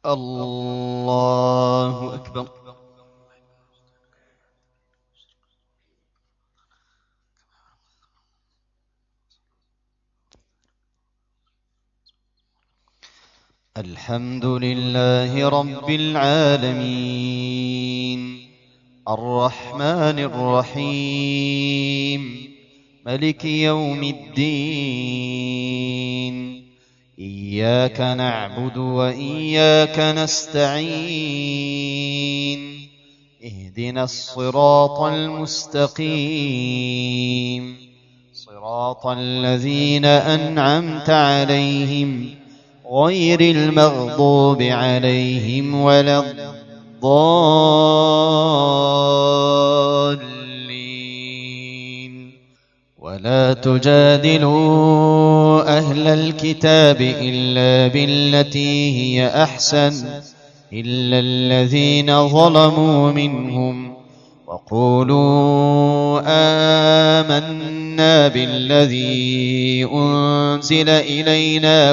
الله أكبر. الحمد لله رب العالمين الرحمن الرحيم ملك يوم الدين. إياك نعبد وإياك نستعين. اهدنا الصراط المستقيم صراط الذين أنعمت عليهم غير المغضوب عليهم ولا الضالين. ولا تجادلوا أهل الكتاب إلا بالتي هي أحسن إلا الذين ظلموا منهم وقولوا آمنا بالذي أنزل إلينا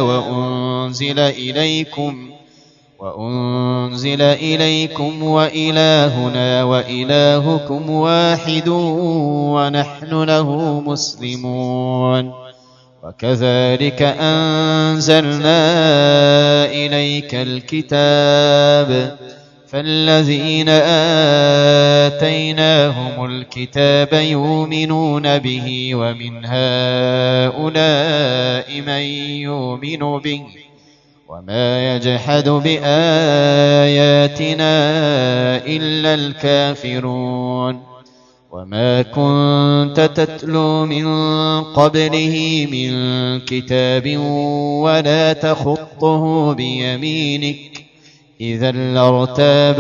وأنزل إليكم وإلهنا وإلهكم واحد ونحن له مسلمون. وكذلك أنزلنا إليك الكتاب فالذين آتيناهم الكتاب يؤمنون به ومن هؤلاء من يؤمن به وما يجحد بآياتنا إلا الكافرون. وما كنت تتلو من قبله من كتاب ولا تخطه بيمينك إذا لارتاب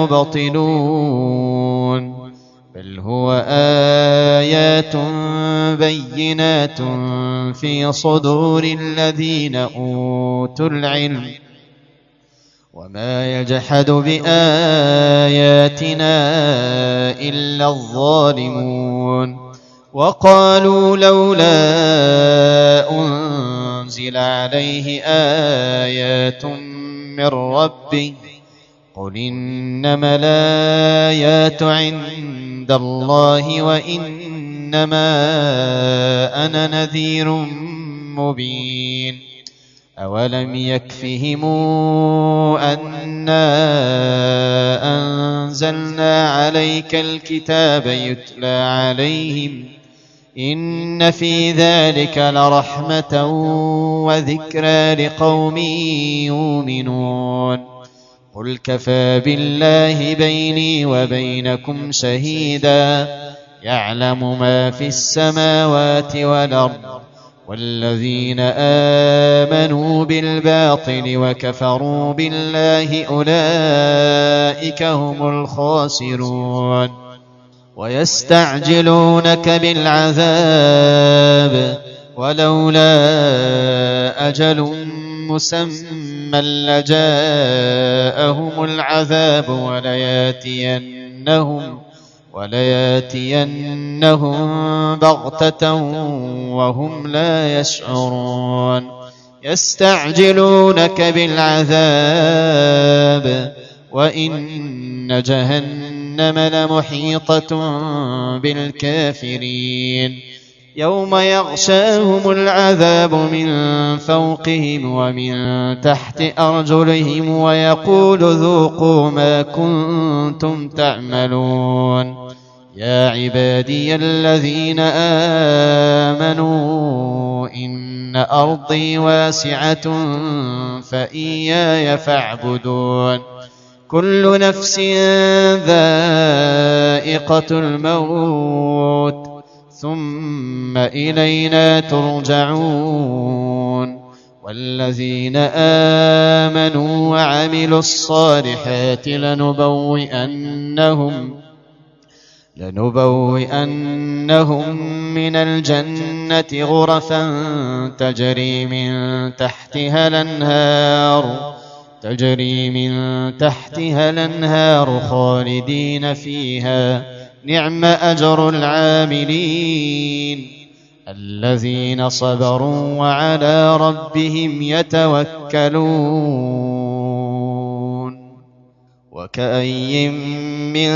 المبطلون. بل هو آيات بينات في صدور الذين أوتوا العلم وما يجحد بآياتنا إلا الظالمون. وقالوا لولا أنزل عليه آيات من ربه قل إنما الآيات عند الله وإنما أنا نذير مبين. أولم يكفهم أنا أنزلنا عليك الكتاب يتلى عليهم إن في ذلك لرحمة وذكرى لقوم يؤمنون. قل كفى بالله بيني وبينكم شهيدا يعلم ما في السماوات والأرض. والذين آمنوا بالباطل وكفروا بالله أولئك هم الخاسرون. ويستعجلونك بالعذاب ولولا أجل مسمى لجاءهم العذاب ولياتينهم بغتة وهم لا يشعرون. يستعجلونك بالعذاب وإن جهنم لمحيطة بالكافرين. يوم يغشاهم العذاب من فوقهم ومن تحت أرجلهم ويقول ذوقوا ما كنتم تعملون. يا عبادي الذين آمنوا إن أرضي واسعة فإياي فاعبدون. كل نفس ذائقة الموت ثم إلينا ترجعون. والذين آمنوا وعملوا الصالحات لنبوئنهم من الجنة غرفا تجري من تحتها الأنهار خالدين فيها نعم أجر العاملين الذين صبروا وعلى ربهم يتوكلون. وكأي من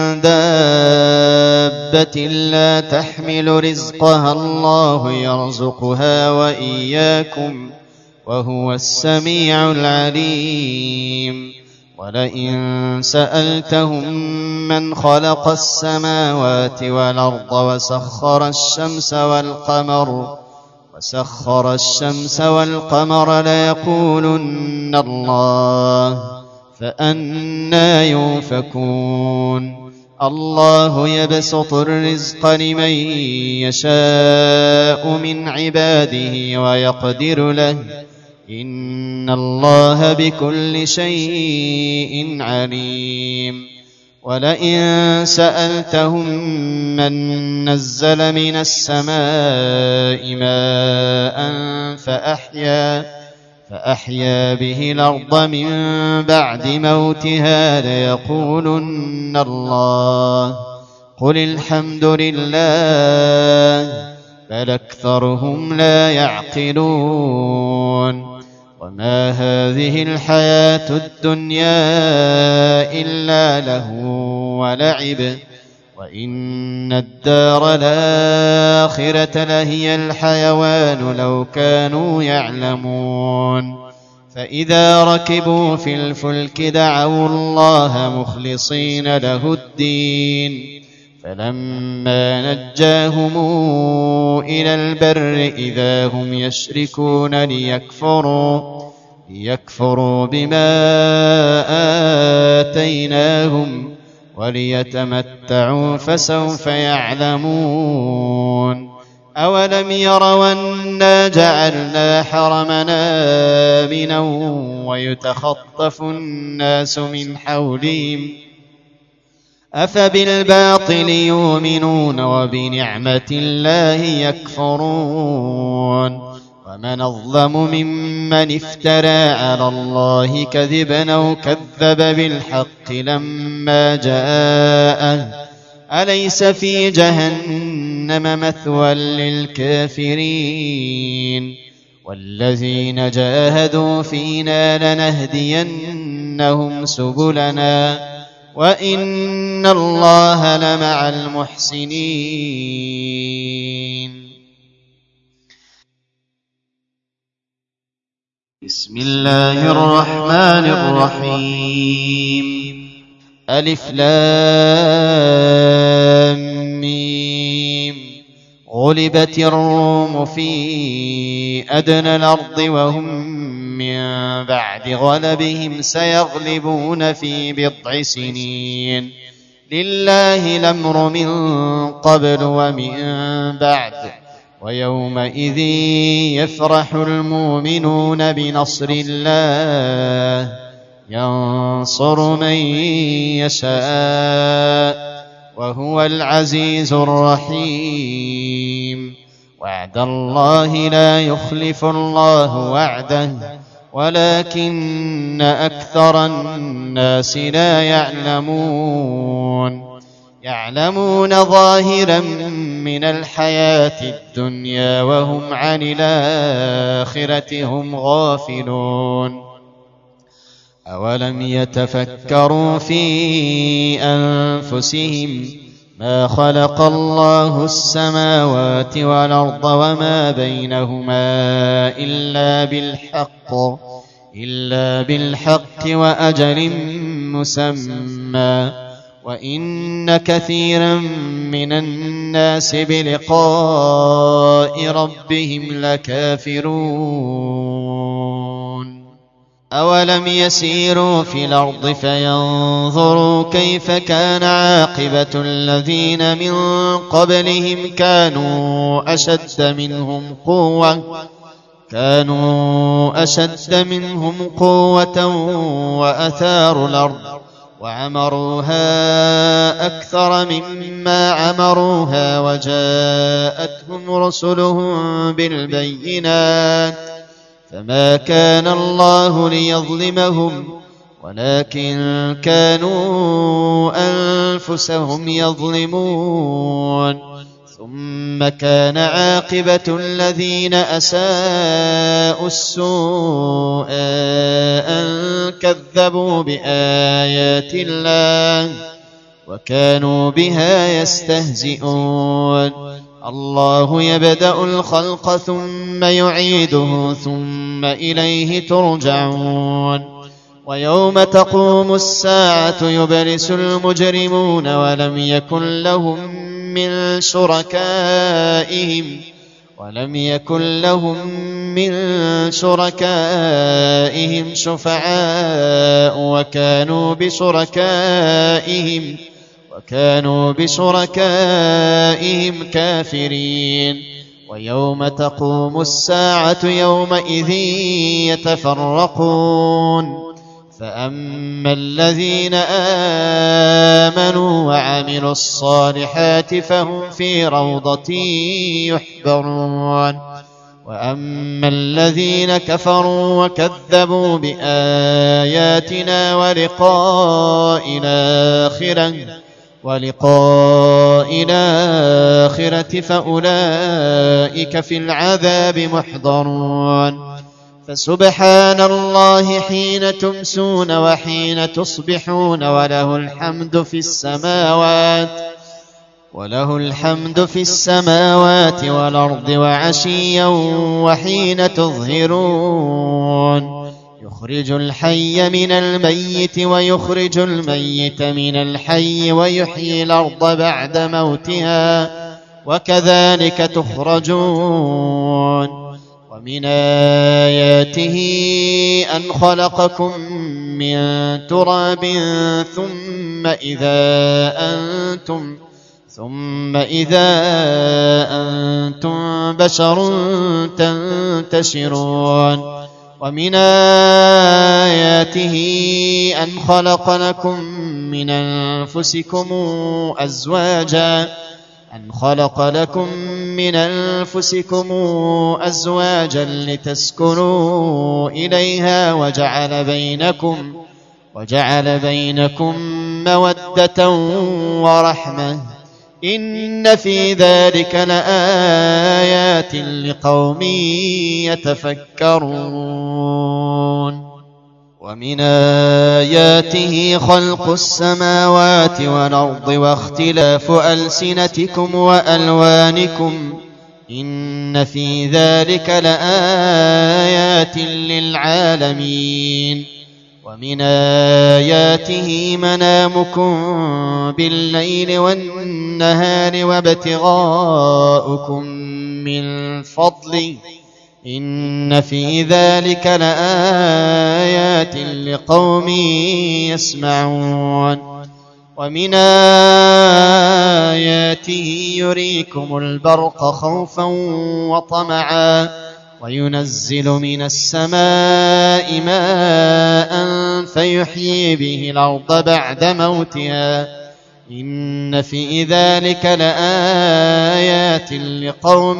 دابة لا تحمل رزقها الله يرزقها وإياكم وهو السميع العليم ولئن سألتهم من خلق السماوات والأرض وسخر الشمس والقمر ليقولن الله فأنى يؤفكون الله يبسط الرزق لمن يشاء من عباده ويقدر له إن الله بكل شيء عليم ولئن سألتهم من نزل من السماء ماء فأحيا به الأرض من بعد موتها ليقولن الله قل الحمد لله بل أكثرهم لا يعقلون وما هذه الحياة الدنيا إلا لهو ولعب وإن الدار الآخرة لهي الحيوان لو كانوا يعلمون فإذا ركبوا في الفلك دعوا الله مخلصين له الدين فلما نجاهم إلى البر إذا هم يشركون ليكفروا بما آتيناهم وليتمتعوا فسوف يعلمون أولم يروا أنا جعلنا حرمنا آمنا ويتخطف الناس من حولهم أفبالباطل يؤمنون وبنعمة الله يكفرون ومن أظلم ممن افترى على الله كذبا أو كذب بالحق لما جاءه أليس في جهنم مثوى للكافرين والذين جاهدوا فينا لنهدينهم سبلنا وإن الله لمع المحسنين بسم الله الرحمن الرحيم ألف لام ميم غلبت الروم في أدنى الأرض وهم من بعد غلبهم سيغلبون في بضع سنين لله الأمر من قبل ومن بعد ويومئذ يفرح المؤمنون بنصر الله ينصر من يشاء وهو العزيز الرحيم وعد الله لا يخلف الله وعده ولكن أكثر الناس لا يعلمون ظاهرا من الحياة الدنيا وهم عن الآخرة هم غافلون أولم يتفكروا في أنفسهم ما خلق الله السماوات والأرض وما بينهما إلا بالحق وأجل مسمى وإن كثيرا من الناس بلقاء ربهم لكافرون أولم يسيروا في الأرض فينظروا كيف كان عاقبة الذين من قبلهم كانوا أشد منهم قوة وأثاروا الأرض وعمروها أكثر مما عمروها وجاءتهم رسلهم بالبينات فما كان الله ليظلمهم ولكن كانوا أنفسهم يظلمون ثم كان عاقبة الذين أساءوا السوء أن كذبوا بآيات الله وكانوا بها يستهزئون الله يبدأ الخلق ثم يعيده ثم إليه ترجعون ويوم تقوم الساعة يبلس المجرمون ولم يكن لهم من شركائهم شفعاء وكانوا بشركائهم كافرين ويوم تقوم الساعة يومئذ يتفرقون فأما الذين آمنوا وعملوا الصالحات فهم في روضة يحبرون وأما الذين كفروا وكذبوا بآياتنا ولقاء الآخرة فأولئك في العذاب محضرون فسبحان الله حين تمسون وحين تصبحون وله الحمد في السماوات والأرض وعشيا وحين تظهرون يخرج الحي من الميت ويخرج الميت من الحي ويحيي الأرض بعد موتها وكذلك تخرجون ومن آياته أن خلقكم من تراب ثم إذا أنتم بشر تنتشرون ومن آياته أن خلق لكم من أنفسكم أزواجا لتسكنوا إليها وجعل بينكم مودة ورحمة إن في ذلك لآيات لقوم يتفكرون ومن آياته خلق السماوات والأرض واختلاف ألسنتكم وألوانكم إن في ذلك لآيات للعالمين ومن آياته منامكم بالليل والنهار وابتغاؤكم من فضله إن في ذلك لآيات لقوم يسمعون ومن آياته يريكم البرق خوفا وطمعا وينزل من السماء ماء فيحيي به الأرض بعد موتها إن في ذلك لآيات لقوم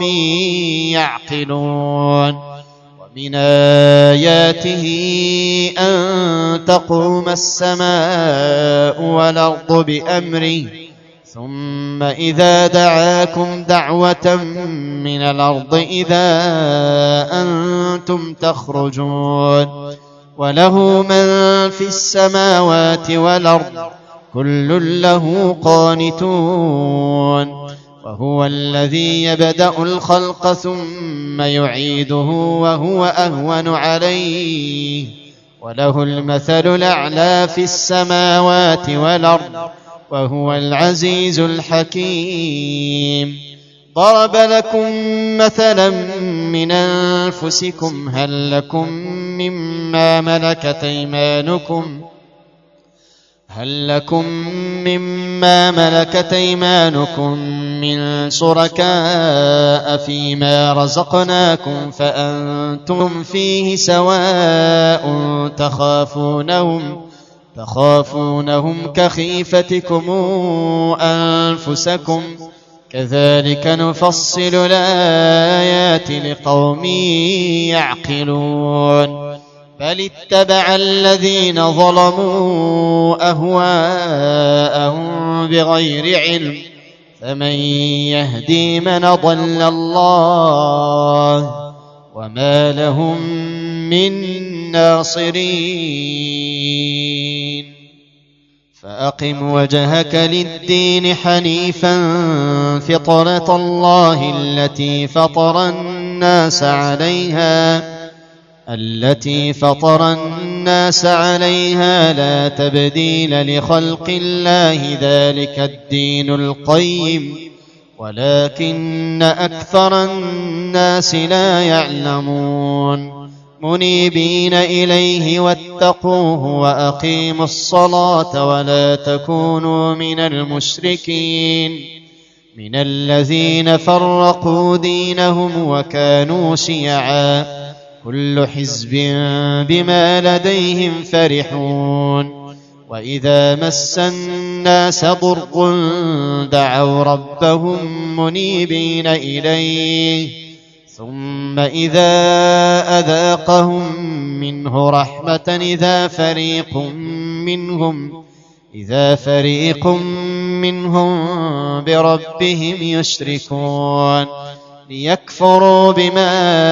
يعقلون ومن آياته أن تقوم السماء والأرض بأمره ثم إذا دعاكم دعوة من الأرض إذا أنتم تخرجون وله من في السماوات والأرض كل له قانتون وهو الذي يبدأ الخلق ثم يعيده وهو أهون عليه وله المثل الأعلى في السماوات والأرض وهو العزيز الحكيم ضرب لكم مثلا من أنفسكم هل لكم مما ملكت أيمانكم من شركاء فيما رزقناكم فأنتم فيه سواء تخافونهم كخيفتكم أنفسكم كذلك نفصل الآيات لقوم يعقلون بل اتبع الذين ظلموا أهواءهم بغير علم فمن يهدي من أضل الله وما لهم من ناصرين فأقم وجهك للدين حنيفا فطرة الله التي فطر الناس عليها لا تبديل لخلق الله ذلك الدين القيم ولكن أكثر الناس لا يعلمون منيبين إليه واتقوه وأقيموا الصلاة ولا تكونوا من المشركين من الذين فرقوا دينهم وكانوا شيعا كل حزب بما لديهم فرحون وإذا مس الناس ضر دعوا ربهم منيبين إليه ثم إذا أذاقهم منه رحمة إذا فريق منهم بربهم يشركون ليكفروا بما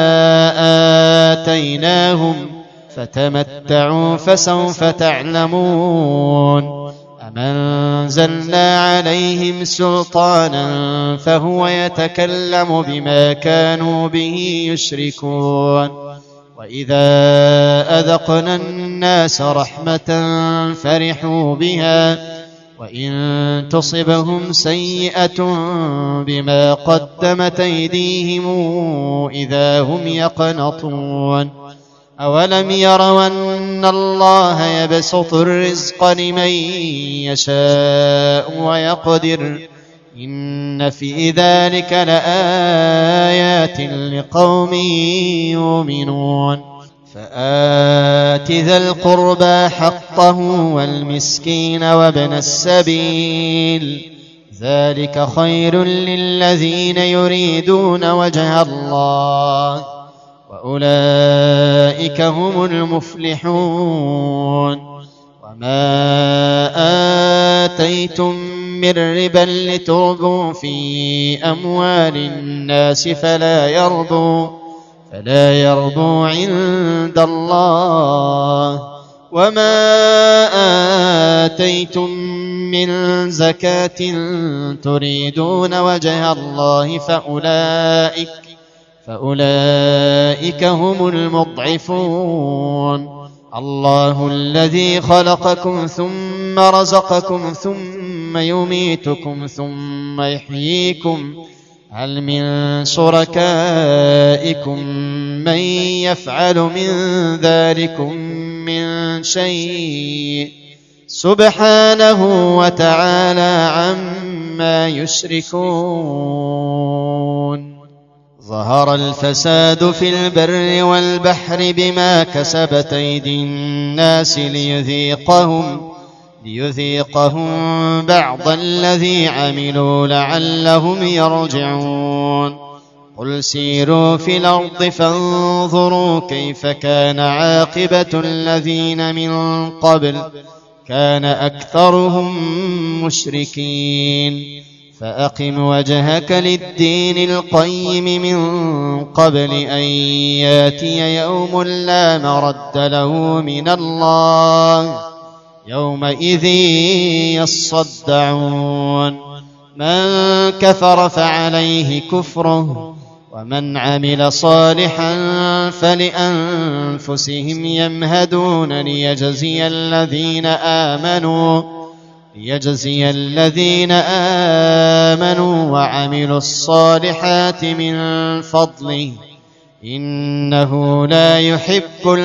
آتيناهم فتمتعوا فسوف تعلمون أم أنزلنا عليهم سلطانا فهو يتكلم بما كانوا به يشركون وإذا أذقنا الناس رحمة فرحوا بها وإن تصبهم سيئة بما قدمت أيديهم إذا هم يقنطون أولم يروا أن الله يبسط الرزق لمن يشاء ويقدر إن في ذلك لآيات لقوم يؤمنون فآت ذا القربى حقه والمسكين وابن السبيل ذلك خير للذين يريدون وجه الله وأولئك هم المفلحون وما آتيتم من ربا لتربوا في أموال الناس فلا يربو عند الله وما آتيتم من زكاة تريدون وجه الله فأولئك هم المضعفون الله الذي خلقكم ثم رزقكم ثم يميتكم ثم يحييكم هل من شركائكم من يفعل من ذلكم من شيء سبحانه وتعالى عما يشركون ظهر الفساد في البر والبحر بما كسبت أيدي الناس ليذيقهم بعض الذي عملوا لعلهم يرجعون قل سيروا في الأرض فانظروا كيف كان عاقبة الذين من قبل كان أكثرهم مشركين فأقم وجهك للدين القيم من قبل أن ياتي يوم لا مرد له من الله يومئذ يصدعون من كفر فعليه كفره ومن عمل صالحا فلأنفسهم يمهدون ليجزي الذين آمنوا وعملوا الصالحات من فضله إنه لا يحب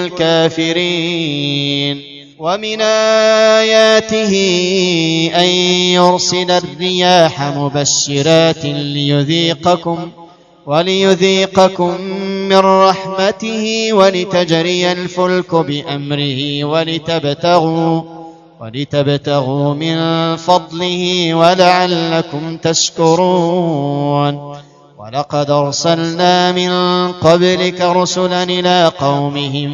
الكافرين ومن آياته أن يرسل الرياح مبشرات وليذيقكم من رحمته ولتجري الفلك بأمره ولتبتغوا من فضله ولعلكم تشكرون ولقد أرسلنا من قبلك رسلا إلى قومهم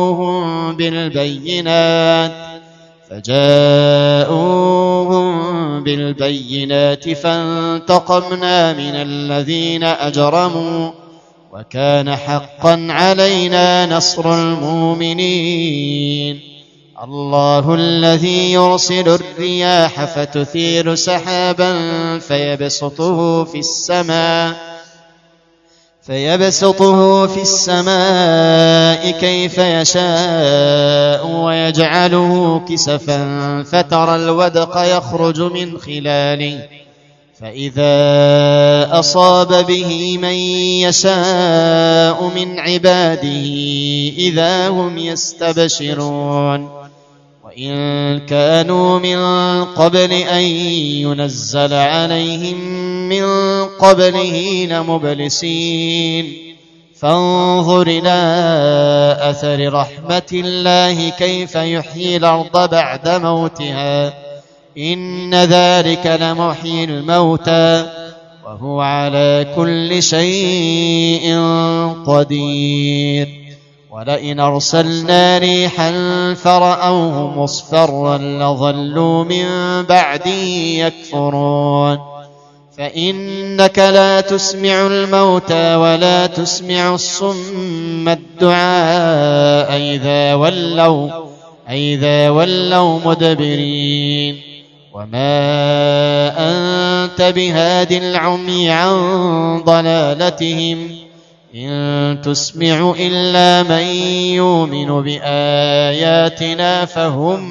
فجاءوهم بالبينات فانتقمنا من الذين أجرموا وكان حقا علينا نصر المؤمنين. الله الذي يرسل الرياح فتثير سحابا فيبسطه في السماء كيف يشاء ويجعله كسفا فترى الودق يخرج من خلاله فإذا أصاب به من يشاء من عباده إذا هم يستبشرون. وإن كانوا من قبل أن ينزل عليهم من قبله لمبلسين فانظر إلى أثر رحمة الله كيف يحيي الأرض بعد موتها إن ذلك لمحيي الموتى وهو على كل شيء قدير. ولئن أرسلنا ريحا فرأوه مصفرا لظلوا من بعده يكفرون. فإنك لا تسمع الموتى ولا تسمع الصم الدعاء إذا ولوا مدبرين. وما أنت بهاد العمي عن ضلالتهم إن تسمع إلا من يؤمن بآياتنا فهم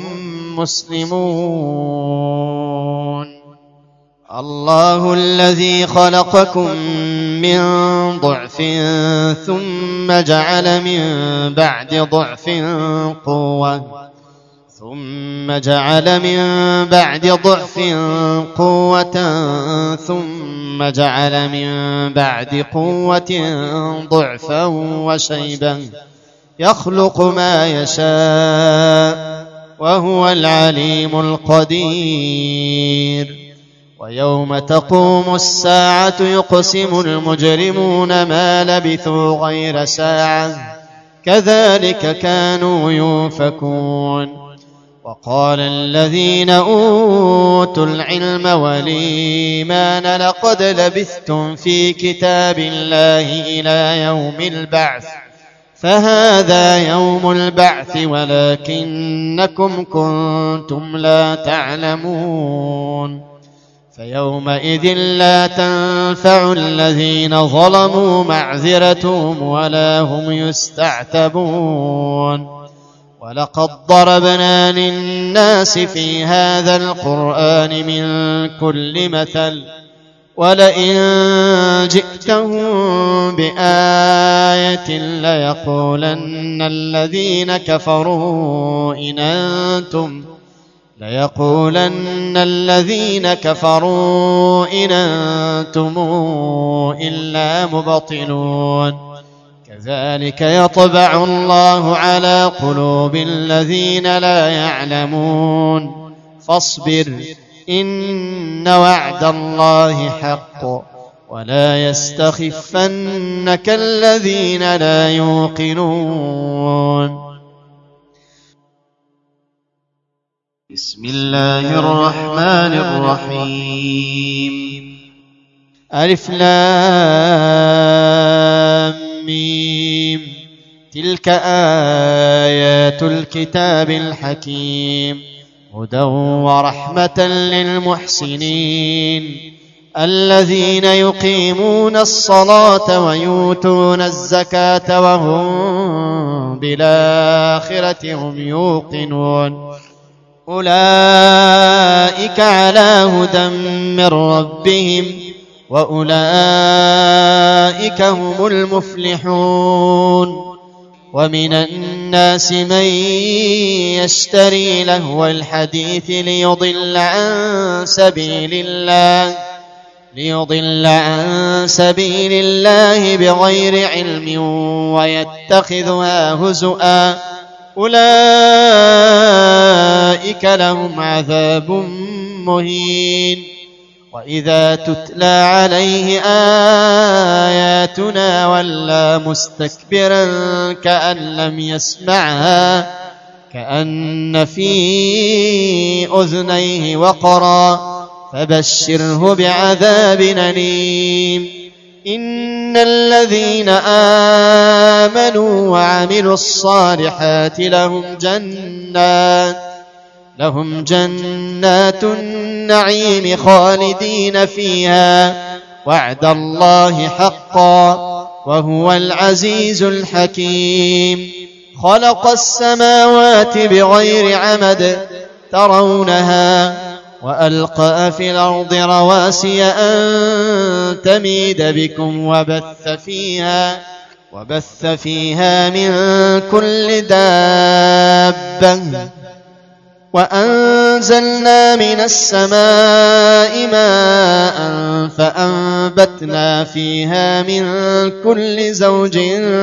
مسلمون. الله الذي خلقكم من ضعف ثم جعل من بعد ضعف قوة ثم جعل من بعد ضعف قوة ثم جعل من بعد قوة ضعفا وشيبا يخلق ما يشاء وهو العليم القدير. ويوم تقوم الساعة يقسم المجرمون ما لبثوا غير ساعة كذلك كانوا يؤفكون. وقال الذين أوتوا العلم والإيمان لقد لبثتم في كتاب الله إلى يوم البعث فهذا يوم البعث ولكنكم كنتم لا تعلمون. فيومئذ لا تنفع الذين ظلموا معذرتهم ولا هم يستعتبون. ولقد ضربنا للناس في هذا القرآن من كل مثل ولئن جئتهم بآية ليقولن الذين كفروا إن أنتم إلا مبطلون. كذلك يطبع الله على قلوب الذين لا يعلمون. فاصبر إن وعد الله حق ولا يستخفنك الذين لا يوقنون. بسم الله الرحمن الرحيم. ألف لام ميم. تلك آيات الكتاب الحكيم هدى ورحمة للمحسنين الذين يقيمون الصلاة ويؤتون الزكاة وهم بالآخرة هم يوقنون. أولئك على هدى من ربهم وأولئك هم المفلحون. ومن الناس من يشتري لهو الحديث ليضل عن سبيل الله بغير علم ويتخذها هزؤا أولئك لهم عذاب مهين. وإذا تتلى عليه آياتنا ولى مستكبرا كأن لم يسمعها كأن في أذنيه وقرا فبشره بعذاب أليم. إن الذين آمنوا وعملوا الصالحات لهم جنات النعيم خالدين فيها وعد الله حقا وهو العزيز الحكيم. خلق السماوات بغير عمد ترونها وألقى في الأرض رواسي أن تميد بكم وبث فيها من كل دابة وأنزلنا من السماء ماء فأنبتنا فيها من كل زوج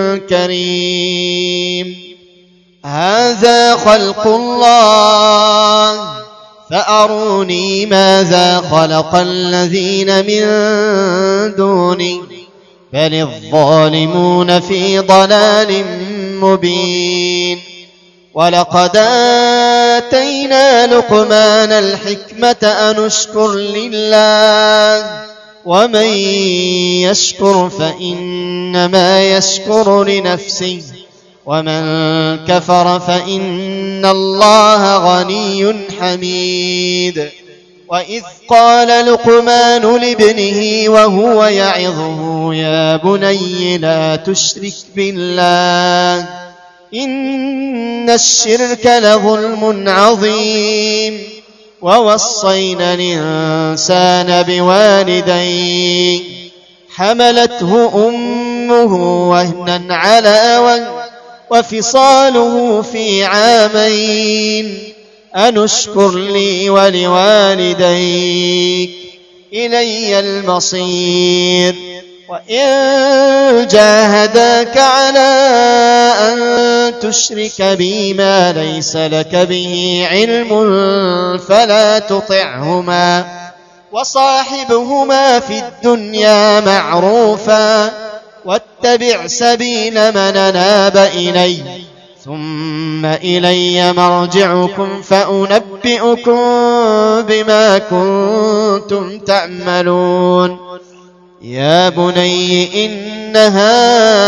كريم. هذا خلق الله فأروني ماذا خلق الذين من دونه بل الظالمون في ضلال مبين. ولقد آتينا لقمان الحكمة أن اشكر لله ومن يشكر فإنما يشكر لنفسه ومن كفر فإن الله غني حميد. وإذ قال لقمان لابنه وهو يعظه يا بني لا تشرك بالله إن الشرك لظلم عظيم. ووصينا الإنسان بوالديه حملته أمه وهنا على وهن وفصاله في عامين أن اشكر لي ولوالديك إلي المصير. وإن جاهداك على أن تشرك بي ما ليس لك به علم فلا تطعهما وصاحبهما في الدنيا معروفا واتبع سبيل من أناب إلي ثم إلي مرجعكم فأنبئكم بما كنتم تعملون. يا بني إنها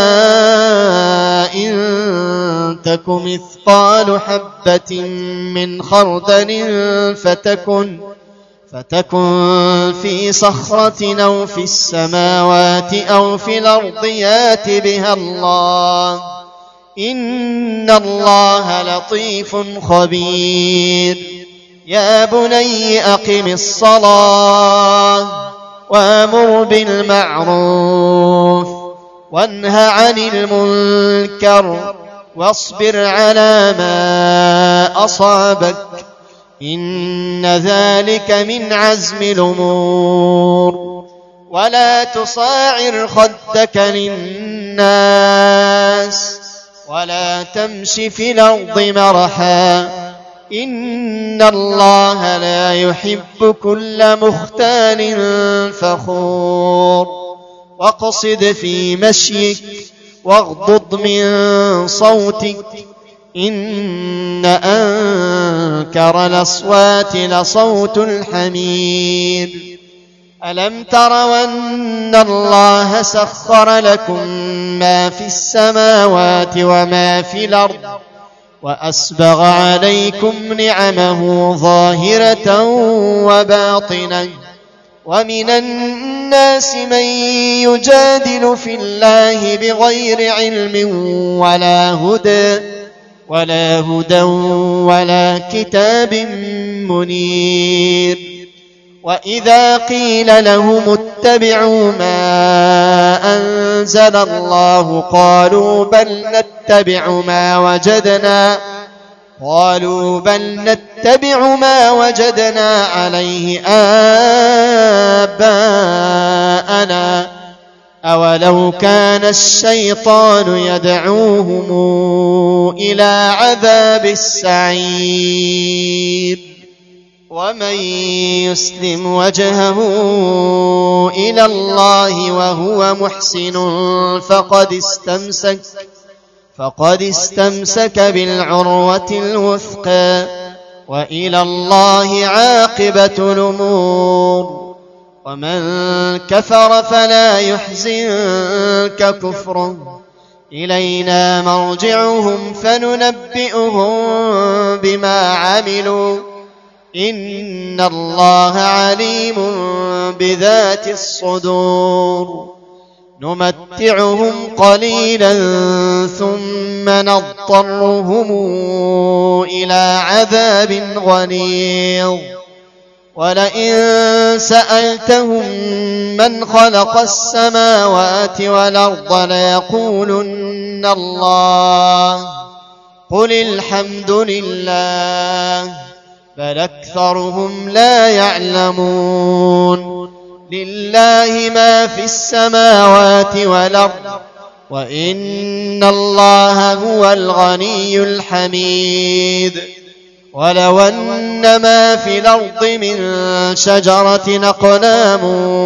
إن تك مثقال حبة من خردل فتكن في صخرة أو في السماوات أو في الأرض يات بها الله إن الله لطيف خبير. يا بني أقم الصلاة وأمر بالمعروف وانه عن المنكر واصبر على ما أصابك إن ذلك من عزم الأمور. ولا تصاعر خدك للناس ولا تمش في الأرض مرحا إن الله لا يحب كل مختال فخور. واقصد في مشيك واغضض من صوتك إن أنكر الأصوات لصوت الحمير. ألم تروا أن الله سخر لكم ما في السماوات وما في الأرض وأسبغ عليكم نعمه ظاهرة وباطنة ومن الناس من يجادل في الله بغير علم ولا هدى ولا كتاب منير. وإذا قيل لهم اتبعوا ما أنزل الله قالوا بل نتبع ما وجدنا عليه آباءنا أولو كان الشيطان يدعوهم إلى عذاب السعير. ومن يسلم وجهه إلى الله وهو محسن فقد استمسك بالعروة الوثقى وإلى الله عاقبة الأمور. ومن كفر فلا يحزنك كفره، إلينا مرجعهم فننبئهم بما عملوا، إن الله عليم بذات الصدور. نمتعهم قليلا ثم نضطرهم إلى عذاب غليظ. ولئن سألتهم من خلق السماوات والأرض ليقولن الله، قل الحمد لله، بل أكثرهم لا يعلمون. لله ما في السماوات والأرض، وإن الله هو الغني الحميد. ولو أن ما في الأرض من شجرة أقلام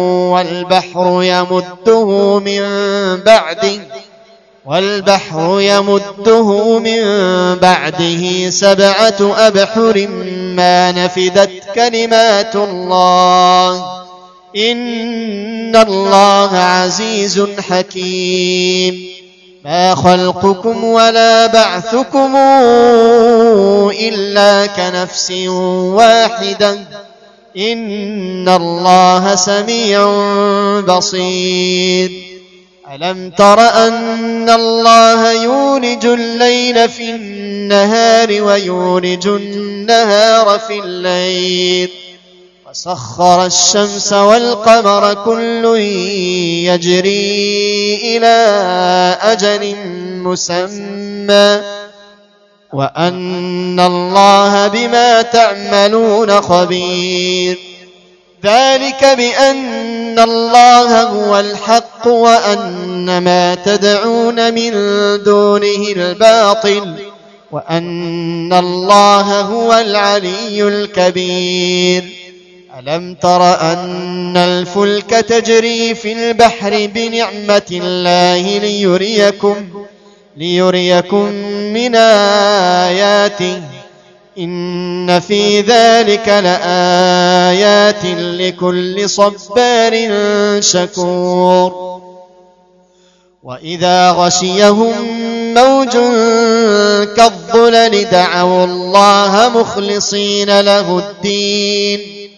والبحر يمده من بعده 7 أبحر ما نفدت كلمات الله، إن الله عزيز حكيم. ما خلقكم ولا بعثكم إلا كنفس واحدة، إن الله سميع بصير. ألم تر أن الله يولج الليل في النهار ويولج النهار في الليل، وسخر الشمس والقمر كل يجري إلى أجل مسمى، وأن الله بما تعملون خبير. ذلك بأن الله هو الحق وأن ما تدعون من دونه الباطل، وأن الله هو العلي الكبير. ألم تر أن الفلك تجري في البحر بنعمة الله ليريكم من آياته، إن في ذلك لآيات لكل صبار شكور. وإذا غشيهم موج كالظلل دعوا الله مخلصين له الدين،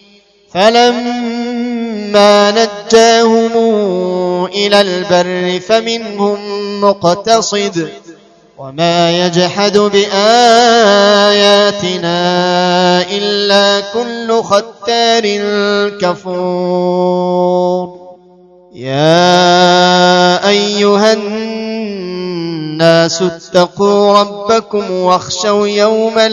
فلما نجاهم إلى البر فمنهم مقتصد، وما يجحد بآياتنا إلا كل ختار كفور. يا أيها الناس اتقوا ربكم واخشوا يوما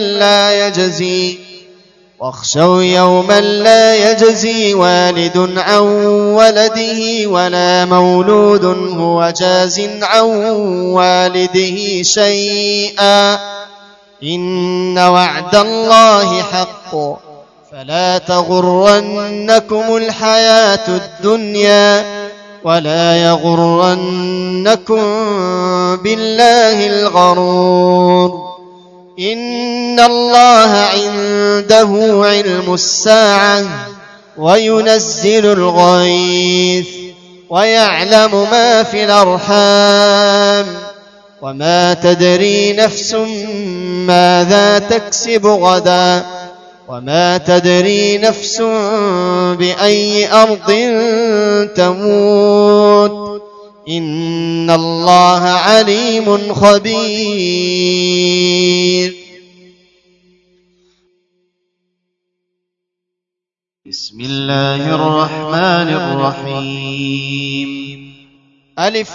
لا يجزي والد عن ولده ولا مولود هو جاز عن والده شيئا، إن وعد الله حق، فلا تغرنكم الحياة الدنيا ولا يغرنكم بالله الغرور. إن الله عنده علم الساعة وينزل الغيث ويعلم ما في الأرحام، وما تدري نفس ماذا تكسب غدا، وما تدري نفس بأي أرض تموت، إن الله عليم خبير. بسم الله الرحمن الرحيم. ألف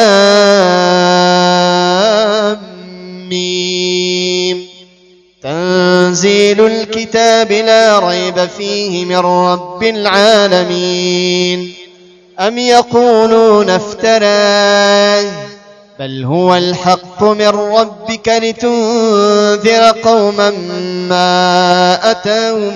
لام ميم. تنزيل الكتاب لا ريب فيه من رب العالمين. أم يقولون افتراه، بل هو الحق من ربك لتنذر قوما ما أتاهم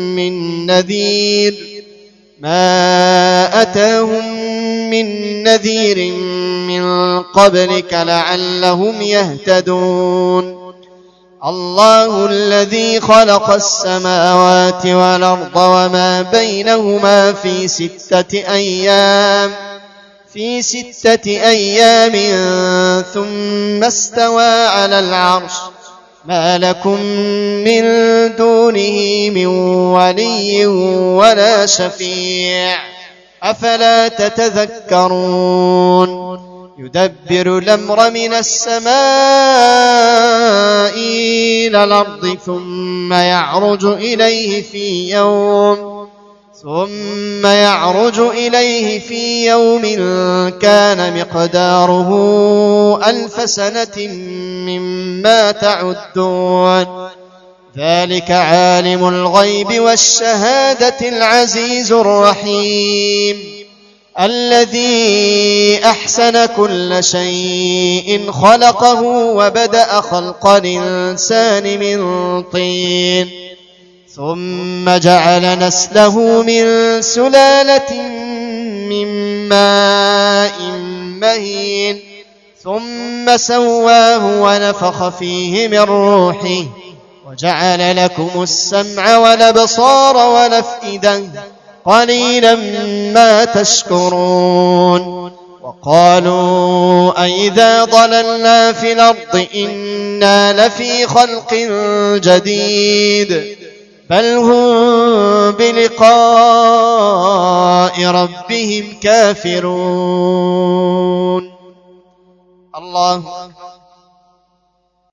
من نذير من قبلك لعلهم يهتدون. الله الذي خلق السماوات والأرض وما بينهما في 6 أيام ثم استوى على العرش ما لكم من دونه من ولي ولا شفيع أفلا تتذكرون يدبر الأمر من السماء إلى الأرض ثم يعرج إليه في يوم كان مقداره 1000 سنة مما تعدون ذلك عالم الغيب والشهادة العزيز الرحيم الذي أحسن كل شيء خلقه وبدأ خلق الإنسان من طين ثم جعل نسله من سلالة من ماء مهين ثم سواه ونفخ فيه من روحه وجعل لكم السمع والأبصار والأفئدة قليلا ما تشكرون وقالوا أئذا ضللنا في الأرض إنا لفي خلق جديد بل هم بلقاء ربهم كافرون الله